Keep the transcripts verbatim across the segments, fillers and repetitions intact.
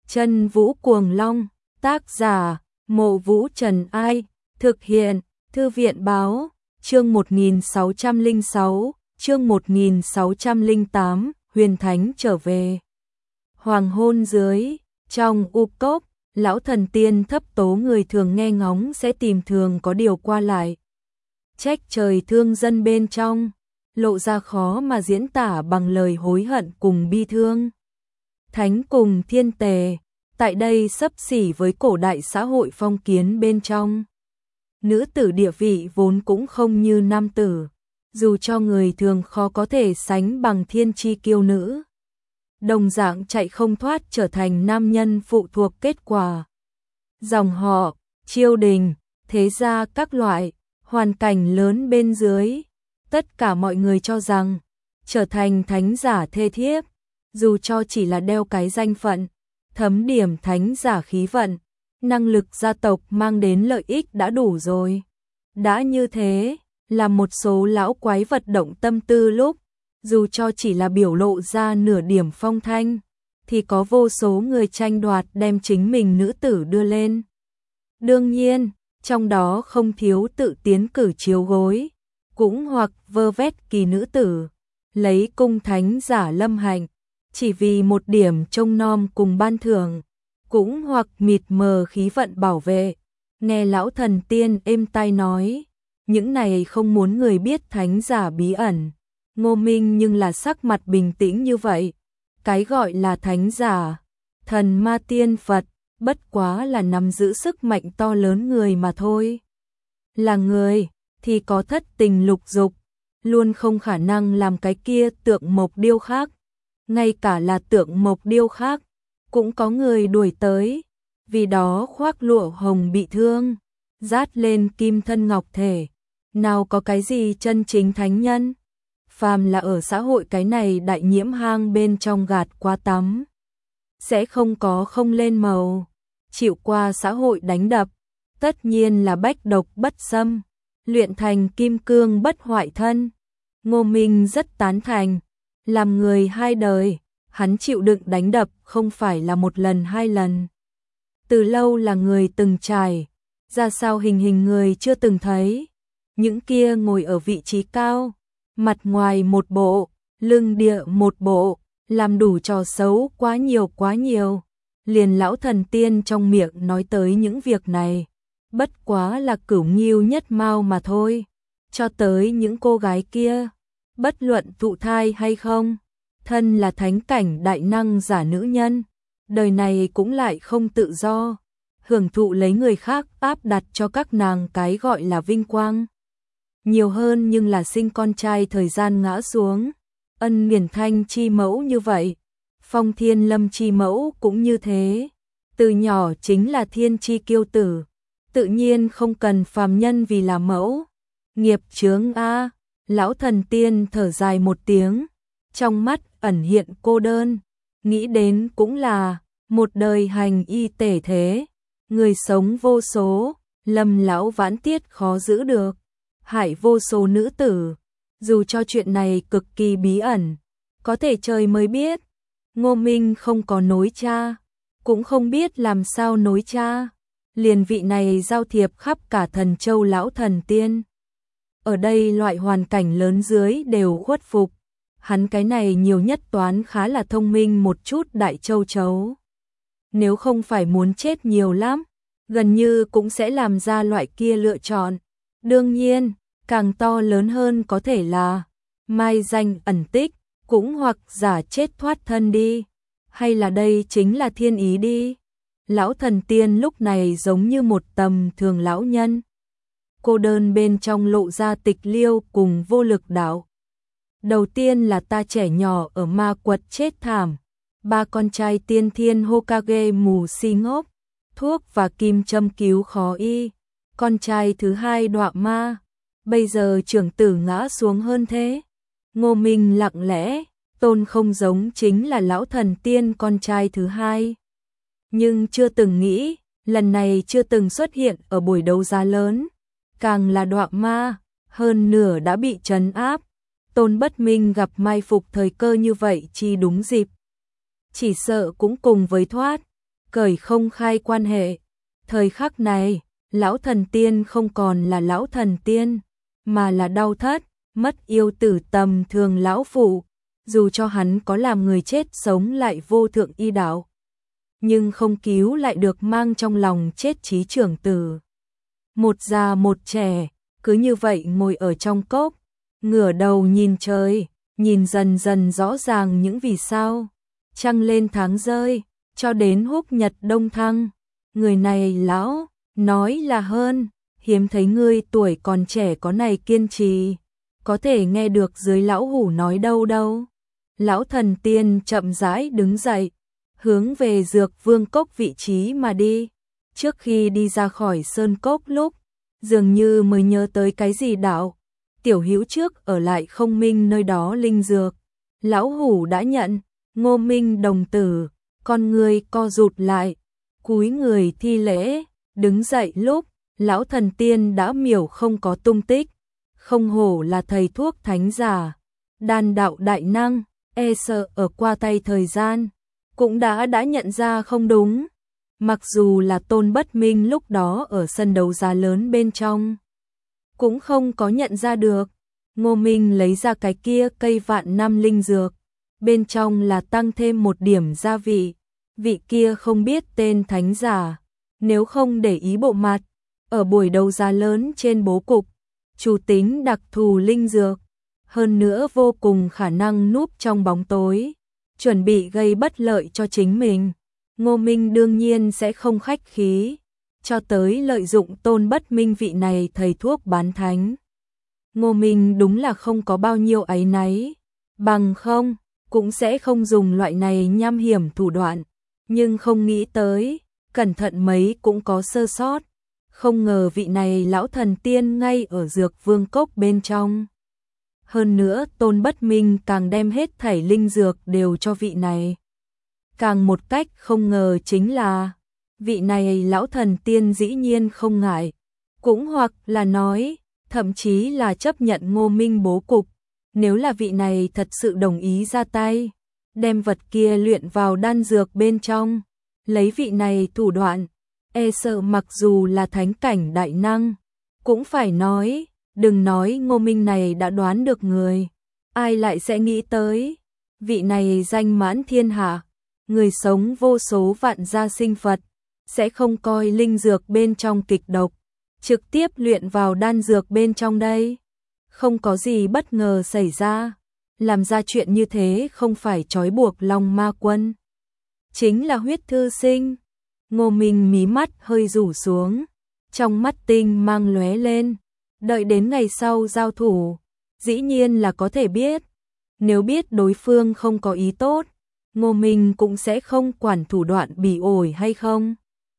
Chân Vũ Cuồng Long, tác giả, Mộ Vũ Trần Ai, thực hiện, Thư viện Báo, chương một nghìn sáu trăm lẻ sáu, chương một nghìn sáu trăm lẻ tám, Huyền Thánh trở về. Hoàng hôn dưới, trong u cốc, lão thần tiên thấp tố người thường nghe ngóng sẽ tìm thường có điều qua lại. Trách trời thương dân bên trong, lộ ra khó mà diễn tả bằng lời hối hận cùng bi thương. Thánh cùng thiên tề, tại đây xấp xỉ với cổ đại xã hội phong kiến bên trong. Nữ tử địa vị vốn cũng không như nam tử, dù cho người thường khó có thể sánh bằng thiên chi kiêu nữ. Đồng dạng chạy không thoát trở thành nam nhân phụ thuộc kết quả. Dòng họ, triều đình, thế gia các loại, hoàn cảnh lớn bên dưới, tất cả mọi người cho rằng, trở thành thánh giả thê thiếp, dù cho chỉ là đeo cái danh phận, thấm điểm thánh giả khí vận, năng lực gia tộc mang đến lợi ích đã đủ rồi. Đã như thế, là một số lão quái vật động tâm tư lúc, dù cho chỉ là biểu lộ ra nửa điểm phong thanh, thì có vô số người tranh đoạt đem chính mình nữ tử đưa lên. Đương nhiên, trong đó không thiếu tự tiến cử chiếu gối, cũng hoặc vơ vét kỳ nữ tử, lấy cung thánh giả lâm hạnh, chỉ vì một điểm trông nom cùng ban thưởng, cũng hoặc mịt mờ khí vận bảo vệ. Nghe lão thần tiên êm tai nói, những này không muốn người biết thánh giả bí ẩn. Ngô Minh nhưng là sắc mặt bình tĩnh như vậy. Cái gọi là thánh giả, thần ma tiên Phật, bất quá là nắm giữ sức mạnh to lớn người mà thôi. Là người, thì có thất tình lục dục, luôn không khả năng làm cái kia tượng mộc điêu khác. Ngay cả là tượng mộc điêu khác, cũng có người đuổi tới, vì đó khoác lụa hồng bị thương, dát lên kim thân ngọc thể. Nào có cái gì chân chính thánh nhân? Phàm là ở xã hội cái này đại nhiễm hang bên trong gạt qua tắm, sẽ không có không lên màu, chịu qua xã hội đánh đập, tất nhiên là bách độc bất xâm, luyện thành kim cương bất hoại thân. Ngô Minh rất tán thành, làm người hai đời, hắn chịu đựng đánh đập không phải là một lần hai lần. Từ lâu là người từng trải, ra sao hình hình người chưa từng thấy, những kia ngồi ở vị trí cao, mặt ngoài một bộ, lưng địa một bộ, làm đủ trò xấu quá nhiều quá nhiều. Liền lão thần tiên trong miệng nói tới những việc này, bất quá là cửu nghiêu nhất mao mà thôi. Cho tới những cô gái kia, bất luận thụ thai hay không, thân là thánh cảnh đại năng giả nữ nhân, đời này cũng lại không tự do, hưởng thụ lấy người khác áp đặt cho các nàng cái gọi là vinh quang. Nhiều hơn nhưng là sinh con trai thời gian ngã xuống, ân nghiền thanh chi mẫu như vậy, phong thiên lâm chi mẫu cũng như thế, từ nhỏ chính là thiên chi kiêu tử, tự nhiên không cần phàm nhân vì là mẫu. Nghiệp chướng a. Lão thần tiên thở dài một tiếng, trong mắt ẩn hiện cô đơn, nghĩ đến cũng là, một đời hành y tể thế, người sống vô số, lâm lão vãn tiết khó giữ được, hại vô số nữ tử, dù cho chuyện này cực kỳ bí ẩn, có thể trời mới biết. Ngô Minh không có nối cha, cũng không biết làm sao nối cha, liền vị này giao thiệp khắp cả thần châu lão thần tiên. Ở đây loại hoàn cảnh lớn dưới đều khuất phục, hắn cái này nhiều nhất toán khá là thông minh một chút đại châu chấu. Nếu không phải muốn chết nhiều lắm, gần như cũng sẽ làm ra loại kia lựa chọn. Đương nhiên, càng to lớn hơn có thể là mai danh ẩn tích, cũng hoặc giả chết thoát thân đi, hay là đây chính là thiên ý đi. Lão thần tiên lúc này giống như một tầm thường lão nhân, cô đơn bên trong lộ ra tịch liêu cùng vô lực đạo. Đầu tiên là ta trẻ nhỏ ở ma quật chết thảm, ba con trai tiên thiên Hokage mù si ngốc, thuốc và kim châm cứu khó y, con trai thứ hai đọa ma, bây giờ trưởng tử ngã xuống hơn thế. Ngô Minh lặng lẽ, tôn không giống chính là lão thần tiên con trai thứ hai. Nhưng chưa từng nghĩ, lần này chưa từng xuất hiện ở buổi đấu giá lớn, càng là đọa ma, hơn nửa đã bị trấn áp. Tôn Bất Minh gặp mai phục thời cơ như vậy chi đúng dịp. Chỉ sợ cũng cùng với thoát, cởi không khai quan hệ. Thời khắc này, lão thần tiên không còn là lão thần tiên, mà là đau thất, mất yêu tử tầm thường lão phụ, dù cho hắn có làm người chết sống lại vô thượng y đạo, nhưng không cứu lại được mang trong lòng chết trí trưởng tử. Một già một trẻ, cứ như vậy ngồi ở trong cốc, ngửa đầu nhìn trời, nhìn dần dần rõ ràng những vì sao, trăng lên tháng rơi, cho đến húc nhật đông thăng. Người này lão, nói là hơn, hiếm thấy ngươi tuổi còn trẻ có này kiên trì, có thể nghe được dưới lão hủ nói đâu đâu. Lão thần tiên chậm rãi đứng dậy, hướng về Dược Vương cốc vị trí mà đi. Trước khi đi ra khỏi sơn cốc lúc, dường như mới nhớ tới cái gì đạo. Tiểu Hữu trước ở lại Không Minh nơi đó linh dược. Lão hủ đã nhận, Ngô Minh đồng tử, con người co rụt lại, cúi người thi lễ, đứng dậy lúc, lão thần tiên đã miểu không có tung tích. Không hổ là thầy thuốc thánh giả, đan đạo đại năng, e sợ ở qua tay thời gian, cũng đã đã nhận ra không đúng. Mặc dù là Tôn Bất Minh lúc đó ở sân đấu giá lớn bên trong, cũng không có nhận ra được. Ngô Minh lấy ra cái kia cây vạn năm linh dược, bên trong là tăng thêm một điểm gia vị, vị kia không biết tên thánh giả, nếu không để ý bộ mặt, ở buổi đấu giá lớn trên bố cục, chủ tính đặc thù linh dược, hơn nữa vô cùng khả năng núp trong bóng tối, chuẩn bị gây bất lợi cho chính mình. Ngô Minh đương nhiên sẽ không khách khí, cho tới lợi dụng Tôn Bất Minh vị này thầy thuốc bán thánh. Ngô Minh đúng là không có bao nhiêu áy náy, bằng không, cũng sẽ không dùng loại này nham hiểm thủ đoạn, nhưng không nghĩ tới, cẩn thận mấy cũng có sơ sót, không ngờ vị này lão thần tiên ngay ở Dược Vương cốc bên trong. Hơn nữa Tôn Bất Minh càng đem hết thảy linh dược đều cho vị này. Càng một cách không ngờ chính là, vị này lão thần tiên dĩ nhiên không ngại, cũng hoặc là nói, thậm chí là chấp nhận Ngô Minh bố cục, nếu là vị này thật sự đồng ý ra tay, đem vật kia luyện vào đan dược bên trong, lấy vị này thủ đoạn, e sợ mặc dù là thánh cảnh đại năng, cũng phải nói, đừng nói Ngô Minh này đã đoán được người, ai lại sẽ nghĩ tới, vị này danh mãn thiên hạ, người sống vô số vạn gia sinh Phật, sẽ không coi linh dược bên trong kịch độc, trực tiếp luyện vào đan dược bên trong đây. Không có gì bất ngờ xảy ra, làm ra chuyện như thế không phải trói buộc Long Ma Quân, chính là Huyết Thư Sinh. Ngô Minh mí mắt hơi rủ xuống, trong mắt tinh mang lóe lên, đợi đến ngày sau giao thủ, dĩ nhiên là có thể biết. Nếu biết đối phương không có ý tốt, Ngô Minh cũng sẽ không quản thủ đoạn bỉ ổi hay không.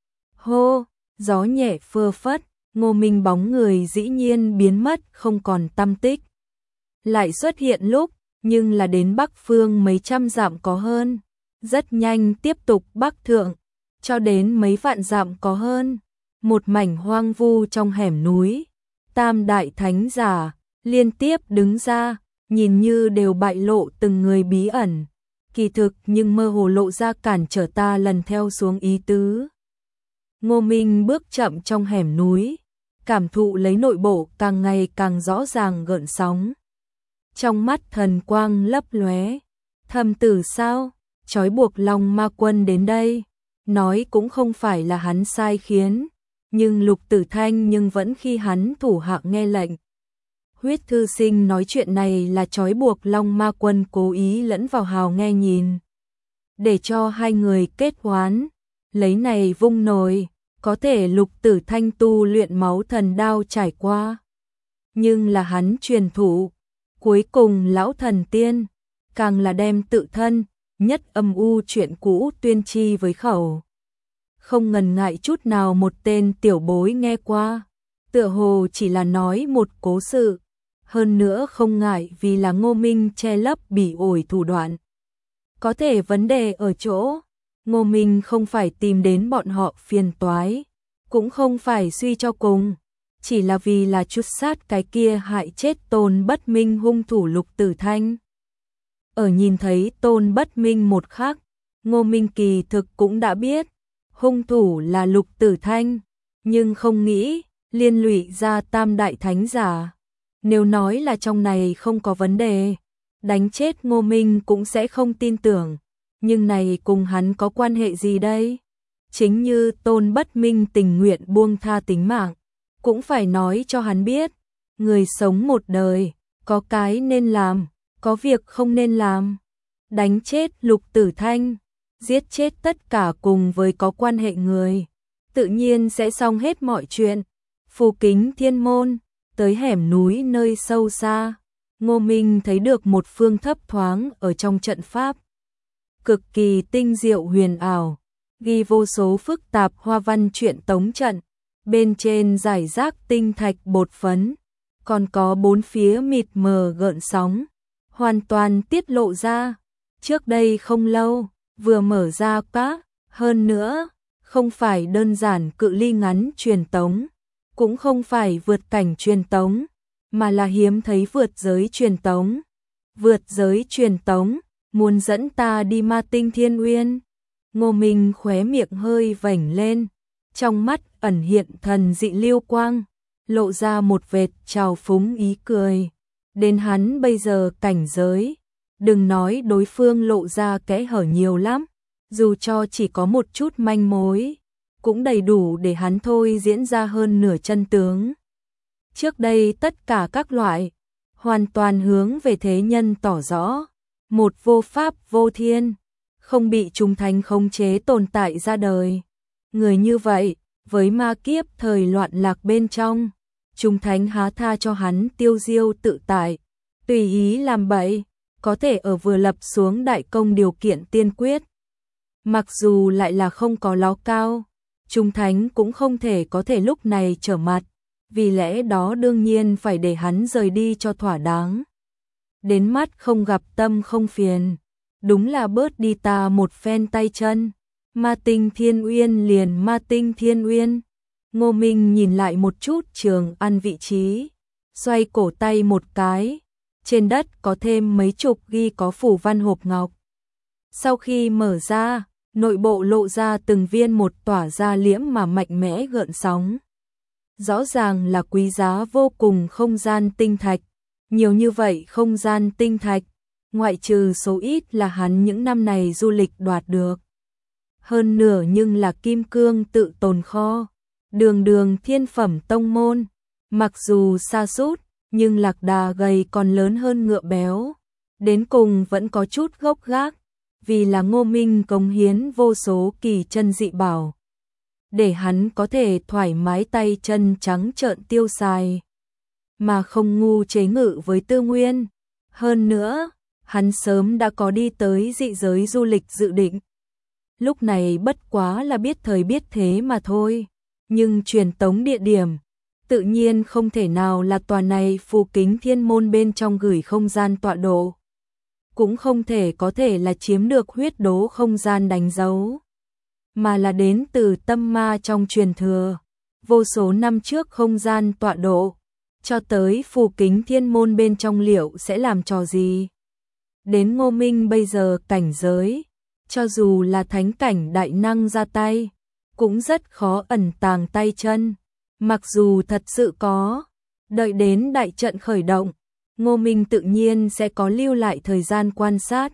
Hô, gió nhẹ phơ phất, Ngô Minh bóng người dĩ nhiên biến mất không còn tăm tích. Lại xuất hiện lúc, nhưng là đến Bắc Phương mấy trăm dặm có hơn, rất nhanh tiếp tục bắc thượng, cho đến mấy vạn dặm có hơn, một mảnh hoang vu trong hẻm núi. Tam đại thánh giả liên tiếp đứng ra, nhìn như đều bại lộ từng người bí ẩn, kỳ thực nhưng mơ hồ lộ ra cản trở ta lần theo xuống ý tứ. Ngô Minh bước chậm trong hẻm núi, cảm thụ lấy nội bộ càng ngày càng rõ ràng gợn sóng. Trong mắt thần quang lấp lóe, thầm tử sao, trói buộc Long Ma Quân đến đây, nói cũng không phải là hắn sai khiến, nhưng Lục Tử Thanh nhưng vẫn khi hắn thủ hạ nghe lệnh. Huyết Thư Sinh nói chuyện này là trói buộc Long Ma Quân cố ý lẫn vào hào nghe nhìn, để cho hai người kết oán, lấy này vung nồi, có thể Lục Tử Thanh tu luyện máu thần đao trải qua, nhưng là hắn truyền thụ, cuối cùng lão thần tiên, càng là đem tự thân, nhất âm u chuyện cũ tuyên chi với khẩu. Không ngần ngại chút nào một tên tiểu bối nghe qua, tựa hồ chỉ là nói một cố sự, hơn nữa không ngại vì là Ngô Minh che lấp bỉ ổi thủ đoạn. Có thể vấn đề ở chỗ, Ngô Minh không phải tìm đến bọn họ phiền toái, cũng không phải suy cho cùng, chỉ là vì là chút sát cái kia hại chết Tôn Bất Minh hung thủ Lục Tử Thanh. Ở nhìn thấy Tôn Bất Minh một khắc, Ngô Minh kỳ thực cũng đã biết, hung thủ là Lục Tử Thanh, nhưng không nghĩ liên lụy ra tam đại thánh giả. Nếu nói là trong này không có vấn đề, đánh chết Ngô Minh cũng sẽ không tin tưởng, nhưng này cùng hắn có quan hệ gì đây? Chính như Tôn Bất Minh tình nguyện buông tha tính mạng, cũng phải nói cho hắn biết, người sống một đời, có cái nên làm, có việc không nên làm. Đánh chết Lục Tử Thanh, giết chết tất cả cùng với có quan hệ người, tự nhiên sẽ xong hết mọi chuyện. Phù Kính Thiên Môn, tới hẻm núi nơi sâu xa, Ngô Minh thấy được một phương thấp thoáng ở trong trận pháp. Cực kỳ tinh diệu huyền ảo, ghi vô số phức tạp hoa văn truyện tống trận, bên trên giải rác tinh thạch bột phấn, còn có bốn phía mịt mờ gợn sóng, hoàn toàn tiết lộ ra. Trước đây không lâu, vừa mở ra các, hơn nữa, không phải đơn giản cự ly ngắn truyền tống, cũng không phải vượt cảnh truyền tống, mà là hiếm thấy vượt giới truyền tống. Vượt giới truyền tống, muốn dẫn ta đi Ma Tinh Thiên Uyên. Ngô Minh khóe miệng hơi vểnh lên, trong mắt ẩn hiện thần dị lưu quang, lộ ra một vệt trào phúng ý cười. Đến hắn bây giờ cảnh giới, đừng nói đối phương lộ ra kẽ hở nhiều lắm, dù cho chỉ có một chút manh mối, cũng đầy đủ để hắn thôi diễn ra hơn nửa chân tướng. Trước đây tất cả các loại, hoàn toàn hướng về thế nhân tỏ rõ, một vô pháp vô thiên, không bị chúng thánh khống chế tồn tại ra đời. Người như vậy, với ma kiếp thời loạn lạc bên trong, chúng thánh há tha cho hắn tiêu diêu tự tại, tùy ý làm bậy, có thể ở vừa lập xuống đại công điều kiện tiên quyết. Mặc dù lại là không có ló cao, chúng thánh cũng không thể có thể lúc này trở mặt, vì lẽ đó đương nhiên phải để hắn rời đi cho thỏa đáng. Đến mắt không gặp tâm không phiền, đúng là bớt đi ta một phen tay chân. Ma Tinh Thiên Uyên liền Ma Tinh Thiên Uyên. Ngô Minh nhìn lại một chút Trường An vị trí, xoay cổ tay một cái, trên đất có thêm mấy chục ghi có phủ văn hộp ngọc. Sau khi mở ra, nội bộ lộ ra từng viên một tỏa ra liễm mà mạnh mẽ gợn sóng. Rõ ràng là quý giá vô cùng không gian tinh thạch, nhiều như vậy không gian tinh thạch, ngoại trừ số ít là hắn những năm này du lịch đoạt được. Hơn nửa nhưng là kim cương tự tồn kho, đường đường thiên phẩm tông môn, mặc dù xa sút nhưng lạc đà gầy còn lớn hơn ngựa béo, đến cùng vẫn có chút gốc gác, vì là Ngô Minh cống hiến vô số kỳ chân dị bảo, để hắn có thể thoải mái tay chân trắng trợn tiêu xài, mà không ngu chế ngự với tư nguyên. Hơn nữa, hắn sớm đã có đi tới dị giới du lịch dự định. Lúc này bất quá là biết thời biết thế mà thôi, nhưng truyền tống địa điểm, tự nhiên không thể nào là tòa này Phù Kính Thiên Môn bên trong gửi không gian tọa độ. Cũng không thể có thể là chiếm được huyết đố không gian đánh dấu, mà là đến từ tâm ma trong truyền thừa, vô số năm trước không gian tọa độ, cho tới Phù Kính Thiên Môn bên trong liệu sẽ làm trò gì. Đến Ngô Minh bây giờ cảnh giới, cho dù là thánh cảnh đại năng ra tay, cũng rất khó ẩn tàng tay chân. Mặc dù thật sự có, đợi đến đại trận khởi động, Ngô Minh tự nhiên sẽ có lưu lại thời gian quan sát.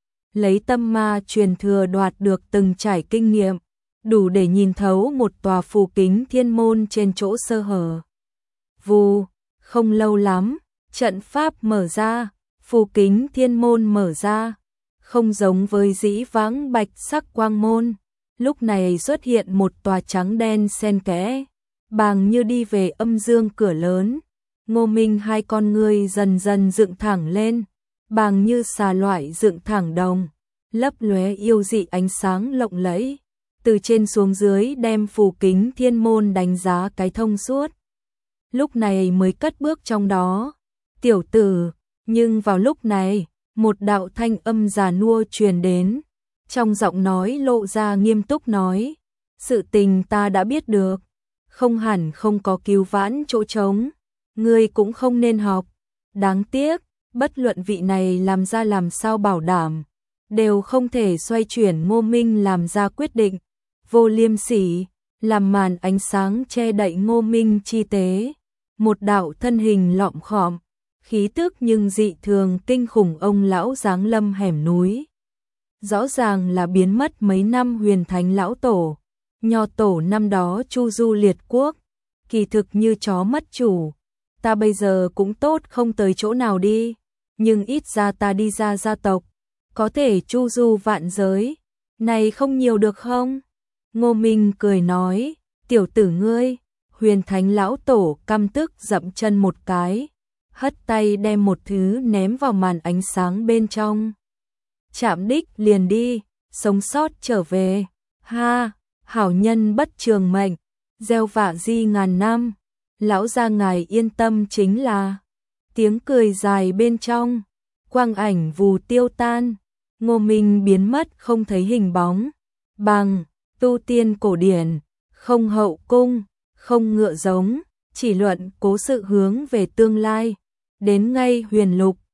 Lấy tâm ma truyền thừa đoạt được từng trải kinh nghiệm, đủ để nhìn thấu một tòa Phù Kính Thiên Môn trên chỗ sơ hở. Vù, không lâu lắm, trận pháp mở ra, Phù Kính Thiên Môn mở ra, không giống với dĩ vãng bạch sắc quang môn, lúc này xuất hiện một tòa trắng đen xen kẽ, bàng như đi về âm dương cửa lớn. Ngô Minh hai con ngươi dần dần dựng thẳng lên, bàng như xà loại dựng thẳng đồng, lấp lóe yêu dị ánh sáng lộng lẫy, từ trên xuống dưới đem Phù Kính Thiên Môn đánh giá cái thông suốt. Lúc này mới cất bước trong đó, tiểu tử, nhưng vào lúc này, một đạo thanh âm già nua truyền đến, trong giọng nói lộ ra nghiêm túc nói, sự tình ta đã biết được, không hẳn không có cứu vãn chỗ trống, ngươi cũng không nên học, đáng tiếc, bất luận vị này làm ra làm sao bảo đảm, đều không thể xoay chuyển Ngô Minh làm ra quyết định, vô liêm sỉ, làm màn ánh sáng che đậy Ngô Minh chi tế. Một đạo thân hình lọm khọm, khí tức nhưng dị thường kinh khủng ông lão giáng lâm hẻm núi. Rõ ràng là biến mất mấy năm huyền thánh lão tổ, nho tổ năm đó chu du liệt quốc, kỳ thực như chó mất chủ. Ta bây giờ cũng tốt không tới chỗ nào đi, nhưng ít ra ta đi ra gia tộc, có thể chu du vạn giới, này không nhiều được không? Ngô Minh cười nói, tiểu tử ngươi. Huyền thánh lão tổ căm tức dậm chân một cái, hất tay đem một thứ ném vào màn ánh sáng bên trong. Chạm đích liền đi, sống sót trở về. Ha, hảo nhân bất trường mệnh, gieo vạ di ngàn năm. Lão gia ngài yên tâm chính là. Tiếng cười dài bên trong, quang ảnh vù tiêu tan. Ngô Minh biến mất không thấy hình bóng. Bằng, tu tiên cổ điển, không hậu cung, không ngựa giống, chỉ luận cố sự hướng về tương lai. Đến ngay huyền lục,